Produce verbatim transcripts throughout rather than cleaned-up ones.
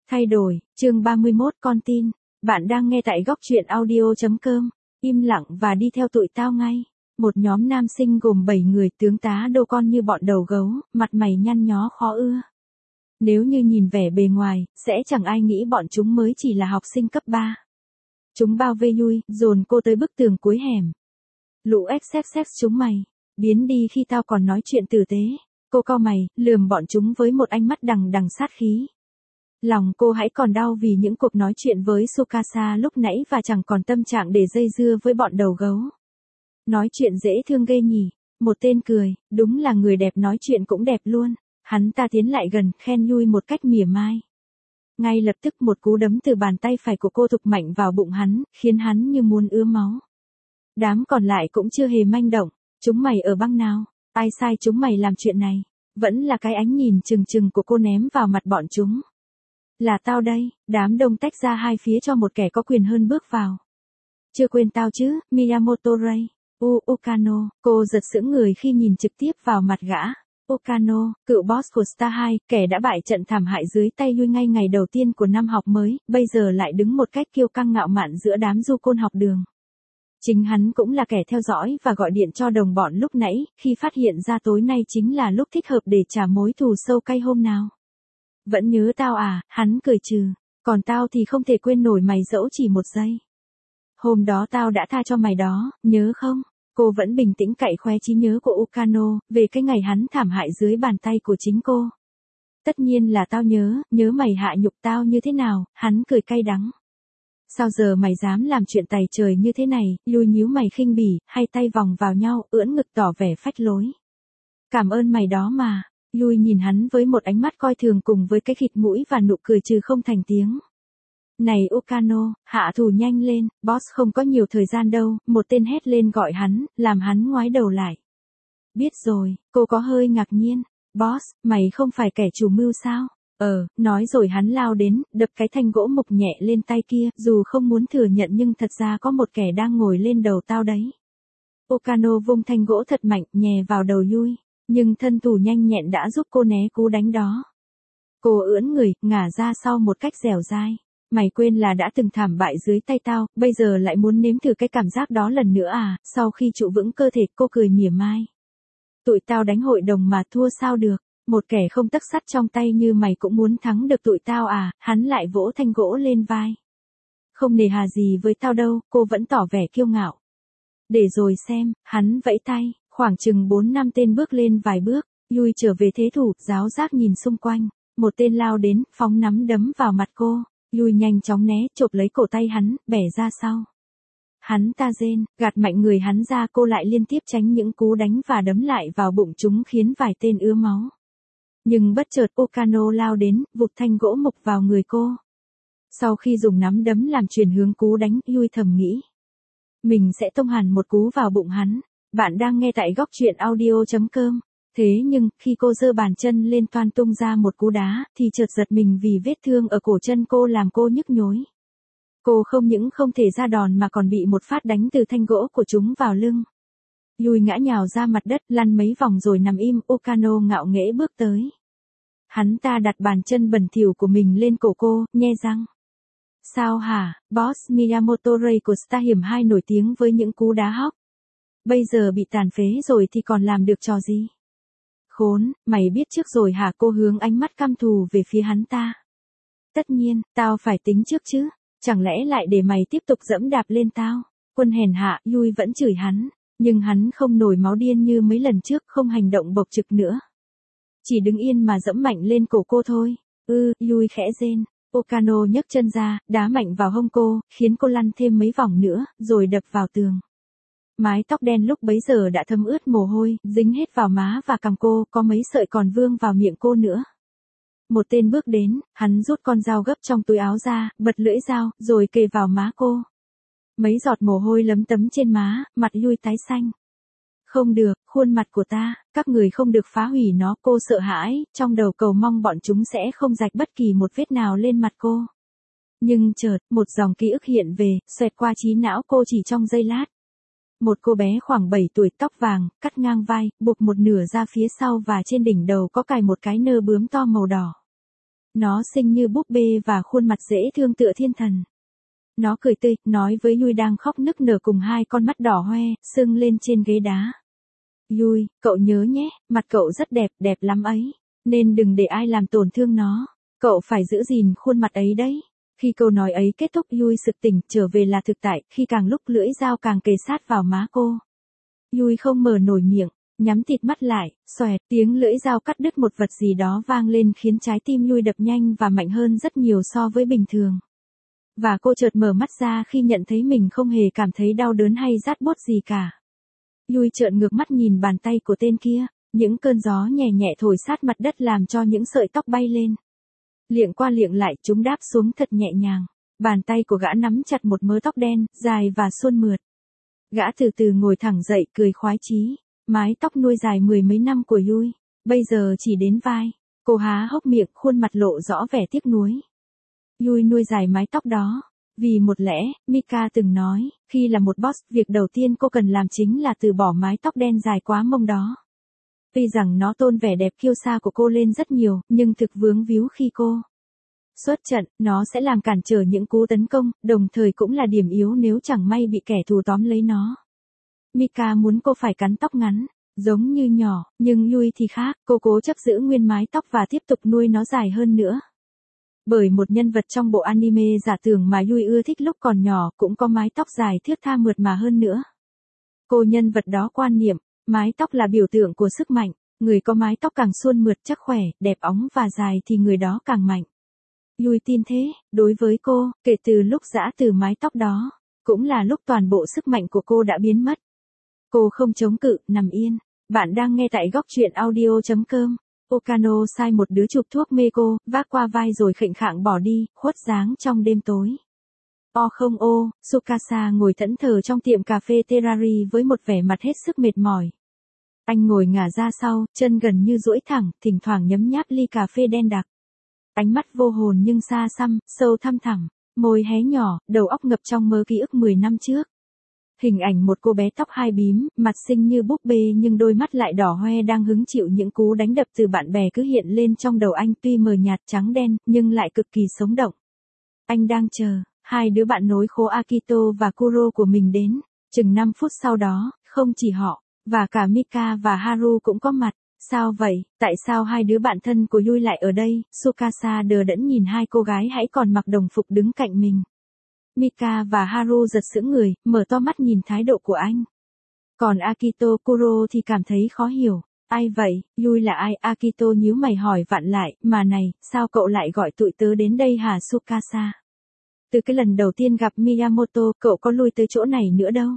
Thay đổi, chương ba mươi mốt con tin. Bạn đang nghe tại góc truyện audio.com. Im lặng và đi theo tụi tao ngay. Một nhóm nam sinh gồm bảy người, tướng tá đô con như bọn đầu gấu, mặt mày nhăn nhó khó ưa. Nếu như nhìn vẻ bề ngoài, sẽ chẳng ai nghĩ bọn chúng mới chỉ là học sinh cấp ba. Chúng bao vây Yui, dồn cô tới bức tường cuối hẻm. Lũ xx chúng mày, biến đi khi tao còn nói chuyện tử tế. Cô cau mày, lườm bọn chúng với một ánh mắt đằng đằng sát khí. Lòng cô hãy còn đau vì những cuộc nói chuyện với Tsukasa lúc nãy và chẳng còn tâm trạng để dây dưa với bọn đầu gấu. Nói chuyện dễ thương ghê nhỉ, một tên cười, đúng là người đẹp nói chuyện cũng đẹp luôn. Hắn ta tiến lại gần, khen Yui một cách mỉa mai. Ngay lập tức một cú đấm từ bàn tay phải của cô thục mạnh vào bụng hắn, khiến hắn như muốn ứa máu. Đám còn lại cũng chưa hề manh động, chúng mày ở băng nào, ai sai chúng mày làm chuyện này, vẫn là cái ánh nhìn trừng trừng của cô ném vào mặt bọn chúng. Là tao đây, đám đông tách ra hai phía cho một kẻ có quyền hơn bước vào. Chưa quên tao chứ, Miyamoto Ray, U Ukano, cô giật sững người khi nhìn trực tiếp vào mặt gã. Ukano, cựu boss của Star hai, kẻ đã bại trận thảm hại dưới tay Yui ngay ngày đầu tiên của năm học mới, bây giờ lại đứng một cách kiêu căng ngạo mạn giữa đám du côn học đường. Chính hắn cũng là kẻ theo dõi và gọi điện cho đồng bọn lúc nãy, khi phát hiện ra tối nay chính là lúc thích hợp để trả mối thù sâu cay hôm nào. Vẫn nhớ tao à, hắn cười trừ, còn tao thì không thể quên nổi mày dẫu chỉ một giây. Hôm đó tao đã tha cho mày đó, nhớ không? Cô vẫn bình tĩnh cạy khoe trí nhớ của Ukano, về cái ngày hắn thảm hại dưới bàn tay của chính cô. Tất nhiên là tao nhớ, nhớ mày hạ nhục tao như thế nào, hắn cười cay đắng. Sao giờ mày dám làm chuyện tày trời như thế này, Yui nhíu mày khinh bỉ, hai tay vòng vào nhau, ưỡn ngực tỏ vẻ phách lối. Cảm ơn mày đó mà. Yui nhìn hắn với một ánh mắt coi thường cùng với cái khịt mũi và nụ cười trừ không thành tiếng. Này Ukano, hạ thủ nhanh lên, boss không có nhiều thời gian đâu, một tên hét lên gọi hắn, làm hắn ngoái đầu lại. Biết rồi, cô có hơi ngạc nhiên, boss, mày không phải kẻ chủ mưu sao? Ờ, nói rồi hắn lao đến, đập cái thanh gỗ mục nhẹ lên tay kia, dù không muốn thừa nhận nhưng thật ra có một kẻ đang ngồi lên đầu tao đấy. Ukano vung thanh gỗ thật mạnh, nhè vào đầu Yui. Nhưng thân thủ nhanh nhẹn đã giúp cô né cú đánh đó. Cô ưỡn người, ngả ra sau một cách dẻo dai. Mày quên là đã từng thảm bại dưới tay tao, bây giờ lại muốn nếm thử cái cảm giác đó lần nữa à? Sau khi trụ vững cơ thể, cô cười mỉa mai. Tụi tao đánh hội đồng mà thua sao được, một kẻ không tấc sắt trong tay như mày cũng muốn thắng được tụi tao à? Hắn lại vỗ thanh gỗ lên vai. Không nề hà gì với tao đâu, cô vẫn tỏ vẻ kiêu ngạo. Để rồi xem, hắn vẫy tay. Khoảng chừng bốn năm tên bước lên vài bước, Yui trở về thế thủ, giáo giác nhìn xung quanh, một tên lao đến, phóng nắm đấm vào mặt cô, Yui nhanh chóng né, chộp lấy cổ tay hắn, bẻ ra sau. Hắn ta rên, gạt mạnh người hắn ra, cô lại liên tiếp tránh những cú đánh và đấm lại vào bụng chúng khiến vài tên ứa máu. Nhưng bất chợt Ukano lao đến, vụt thanh gỗ mục vào người cô. Sau khi dùng nắm đấm làm chuyển hướng cú đánh, Yui thầm nghĩ. Mình sẽ tông hẳn một cú vào bụng hắn. Bạn đang nghe tại góc truyện audio.com. Thế nhưng, khi cô giơ bàn chân lên toan tung ra một cú đá, thì chợt giật mình vì vết thương ở cổ chân cô làm cô nhức nhối. Cô không những không thể ra đòn mà còn bị một phát đánh từ thanh gỗ của chúng vào lưng. Yui ngã nhào ra mặt đất, lăn mấy vòng rồi nằm im, Ukano ngạo nghễ bước tới. Hắn ta đặt bàn chân bẩn thỉu của mình lên cổ cô, nhe răng. Sao hả, boss Miyamoto Ray của Star Hiểm hai nổi tiếng với những cú đá hóc. Bây giờ bị tàn phế rồi thì còn làm được trò gì? Khốn, mày biết trước rồi hả? Cô hướng ánh mắt căm thù về phía hắn ta. Tất nhiên, tao phải tính trước chứ. Chẳng lẽ lại để mày tiếp tục dẫm đạp lên tao? Quân hèn hạ, Yui vẫn chửi hắn. Nhưng hắn không nổi máu điên như mấy lần trước, không hành động bộc trực nữa. Chỉ đứng yên mà dẫm mạnh lên cổ cô thôi. Ư, ừ, Yui khẽ rên. Ukano nhấc chân ra, đá mạnh vào hông cô, khiến cô lăn thêm mấy vòng nữa, rồi đập vào tường. Mái tóc đen lúc bấy giờ đã thấm ướt mồ hôi, dính hết vào má và cằm cô, có mấy sợi còn vương vào miệng cô nữa. Một tên bước đến, hắn rút con dao gấp trong túi áo ra, bật lưỡi dao, rồi kề vào má cô. Mấy giọt mồ hôi lấm tấm trên má, mặt Yui tái xanh. Không được, khuôn mặt của ta, các người không được phá hủy nó, cô sợ hãi, trong đầu cầu mong bọn chúng sẽ không rạch bất kỳ một vết nào lên mặt cô. Nhưng chợt, một dòng ký ức hiện về, xoẹt qua trí não cô chỉ trong giây lát. Một cô bé khoảng bảy tuổi, tóc vàng, cắt ngang vai, buộc một nửa ra phía sau và trên đỉnh đầu có cài một cái nơ bướm to màu đỏ. Nó xinh như búp bê và khuôn mặt dễ thương tựa thiên thần. Nó cười tươi, nói với Yui đang khóc nức nở cùng hai con mắt đỏ hoe, sưng lên trên ghế đá. Yui, cậu nhớ nhé, mặt cậu rất đẹp, đẹp lắm ấy. Nên đừng để ai làm tổn thương nó. Cậu phải giữ gìn khuôn mặt ấy đấy. Khi câu nói ấy kết thúc, Yui sực tỉnh, trở về là thực tại, khi càng lúc lưỡi dao càng kề sát vào má cô. Yui không mở nổi miệng, nhắm tịt mắt lại, xoẹt, tiếng lưỡi dao cắt đứt một vật gì đó vang lên khiến trái tim Yui đập nhanh và mạnh hơn rất nhiều so với bình thường. Và cô chợt mở mắt ra khi nhận thấy mình không hề cảm thấy đau đớn hay rát buốt gì cả. Yui trợn ngược mắt nhìn bàn tay của tên kia, những cơn gió nhẹ nhẹ thổi sát mặt đất làm cho những sợi tóc bay lên. Liệng qua liệng lại, chúng đáp xuống thật nhẹ nhàng. Bàn tay của gã nắm chặt một mớ tóc đen, dài và suôn mượt. Gã từ từ ngồi thẳng dậy, cười khoái chí. Mái tóc nuôi dài mười mấy năm của Yui, bây giờ chỉ đến vai. Cô há hốc miệng, khuôn mặt lộ rõ vẻ tiếc nuối. Yui nuôi dài mái tóc đó. Vì một lẽ, Mika từng nói, khi là một boss, việc đầu tiên cô cần làm chính là từ bỏ mái tóc đen dài quá mông đó. Tuy rằng nó tôn vẻ đẹp kiêu sa của cô lên rất nhiều, nhưng thực vướng víu khi cô xuất trận, nó sẽ làm cản trở những cú tấn công, đồng thời cũng là điểm yếu nếu chẳng may bị kẻ thù tóm lấy nó. Mika muốn cô phải cắn tóc ngắn, giống như nhỏ, nhưng Yui thì khác, cô cố chấp giữ nguyên mái tóc và tiếp tục nuôi nó dài hơn nữa. Bởi một nhân vật trong bộ anime giả tưởng mà Yui ưa thích lúc còn nhỏ cũng có mái tóc dài thướt tha mượt mà hơn nữa. Cô nhân vật đó quan niệm, mái tóc là biểu tượng của sức mạnh, người có mái tóc càng suôn mượt chắc khỏe, đẹp óng và dài thì người đó càng mạnh. Yui tin thế, đối với cô, kể từ lúc giã từ mái tóc đó, cũng là lúc toàn bộ sức mạnh của cô đã biến mất. Cô không chống cự, nằm yên. Bạn đang nghe tại góc truyện audio chấm com. Okano sai một đứa chụp thuốc mê cô, vác qua vai rồi khệnh khạng bỏ đi, khuất dáng trong đêm tối. O không ô, Tsukasa ngồi thẫn thờ trong tiệm cà phê Terari với một vẻ mặt hết sức mệt mỏi. Anh ngồi ngả ra sau, chân gần như duỗi thẳng, thỉnh thoảng nhấm nháp ly cà phê đen đặc. Ánh mắt vô hồn nhưng xa xăm, sâu thăm thẳm, môi hé nhỏ, đầu óc ngập trong mớ ký ức mười năm trước. Hình ảnh một cô bé tóc hai bím, mặt xinh như búp bê nhưng đôi mắt lại đỏ hoe đang hứng chịu những cú đánh đập từ bạn bè cứ hiện lên trong đầu anh, tuy mờ nhạt trắng đen, nhưng lại cực kỳ sống động. Anh đang chờ hai đứa bạn nối khố Akito và Kuro của mình đến. Chừng năm phút sau đó, không chỉ họ, và cả Mika và Haru cũng có mặt. Sao vậy, tại sao hai đứa bạn thân của Yui lại ở đây? Tsukasa đờ đẫn nhìn hai cô gái hãy còn mặc đồng phục đứng cạnh mình. Mika và Haru giật sững người, mở to mắt nhìn thái độ của anh. Còn Akito Kuro thì cảm thấy khó hiểu. Ai vậy, Yui là ai? Akito nhíu mày hỏi vặn lại, mà này, sao cậu lại gọi tụi tớ đến đây hả Tsukasa? Từ cái lần đầu tiên gặp Miyamoto, cậu có lui tới chỗ này nữa đâu.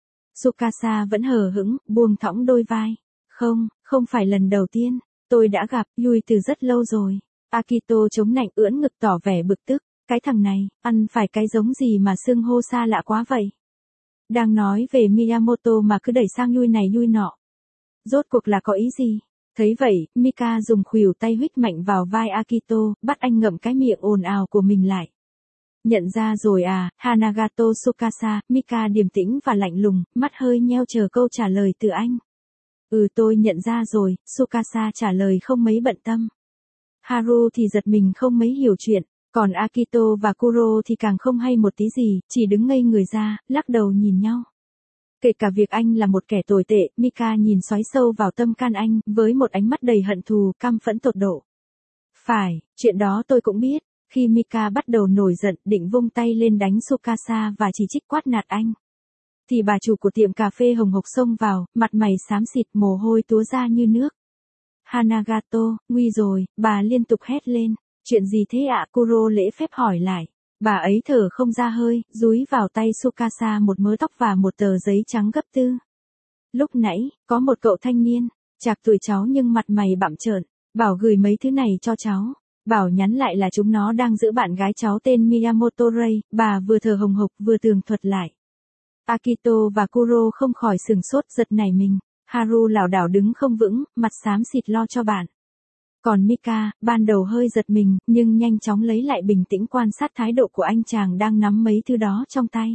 Tsukasa vẫn hờ hững, buông thõng đôi vai. Không, không phải lần đầu tiên, tôi đã gặp Yui từ rất lâu rồi. Akito chống nạnh ưỡn ngực tỏ vẻ bực tức. Cái thằng này, ăn phải cái giống gì mà xưng hô xa lạ quá vậy? Đang nói về Miyamoto mà cứ đẩy sang Yui này Yui nọ. Rốt cuộc là có ý gì? Thấy vậy, Mika dùng khuỷu tay huých mạnh vào vai Akito, bắt anh ngậm cái miệng ồn ào của mình lại. Nhận ra rồi à, Hanagato Tsukasa, Mika điềm tĩnh và lạnh lùng, mắt hơi nheo chờ câu trả lời từ anh. Ừ tôi nhận ra rồi, Tsukasa trả lời không mấy bận tâm. Haru thì giật mình không mấy hiểu chuyện. Còn Akito và Kuro thì càng không hay một tí gì, chỉ đứng ngây người ra, lắc đầu nhìn nhau. Kể cả việc anh là một kẻ tồi tệ, Mika nhìn xoáy sâu vào tâm can anh, với một ánh mắt đầy hận thù, căm phẫn tột độ. Phải, chuyện đó tôi cũng biết. Khi Mika bắt đầu nổi giận, định vung tay lên đánh Tsukasa và chỉ trích quát nạt anh, thì bà chủ của tiệm cà phê hồng hộc xông vào, mặt mày xám xịt, mồ hôi túa ra như nước. Hanagato, nguy rồi, bà liên tục hét lên. Chuyện gì thế ạ? Kuro lễ phép hỏi lại. Bà ấy thở không ra hơi, dúi vào tay Tsukasa một mớ tóc và một tờ giấy trắng gấp tư. Lúc nãy, có một cậu thanh niên, chạc tuổi cháu nhưng mặt mày bặm trợn, bảo gửi mấy thứ này cho cháu. Bảo nhắn lại là chúng nó đang giữ bạn gái cháu tên Miyamoto Rei, bà vừa thở hồng hộc vừa tường thuật lại. Akito và Kuro không khỏi sừng sốt giật nảy mình. Haru lảo đảo đứng không vững, mặt xám xịt lo cho bạn. Còn Mika, ban đầu hơi giật mình, nhưng nhanh chóng lấy lại bình tĩnh quan sát thái độ của anh chàng đang nắm mấy thứ đó trong tay.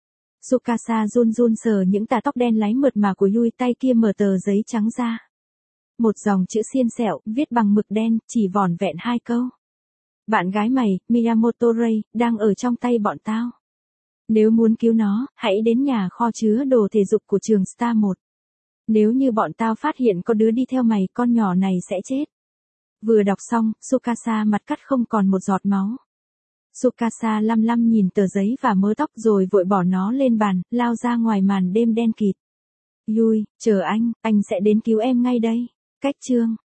Tsukasa run run sờ những tà tóc đen láy mượt mà của Yui, tay kia mở tờ giấy trắng ra. Một dòng chữ xiên xẹo, viết bằng mực đen, chỉ vỏn vẹn hai câu. Bạn gái mày, Miyamoto Ray, đang ở trong tay bọn tao. Nếu muốn cứu nó, hãy đến nhà kho chứa đồ thể dục của trường Star một. Nếu như bọn tao phát hiện có đứa đi theo mày, con nhỏ này sẽ chết. Vừa đọc xong, Tsukasa mặt cắt không còn một giọt máu. Tsukasa lăm lăm nhìn tờ giấy và mớ tóc rồi vội bỏ nó lên bàn, lao ra ngoài màn đêm đen kịt. Yui, chờ anh, anh sẽ đến cứu em ngay đây. Cách chương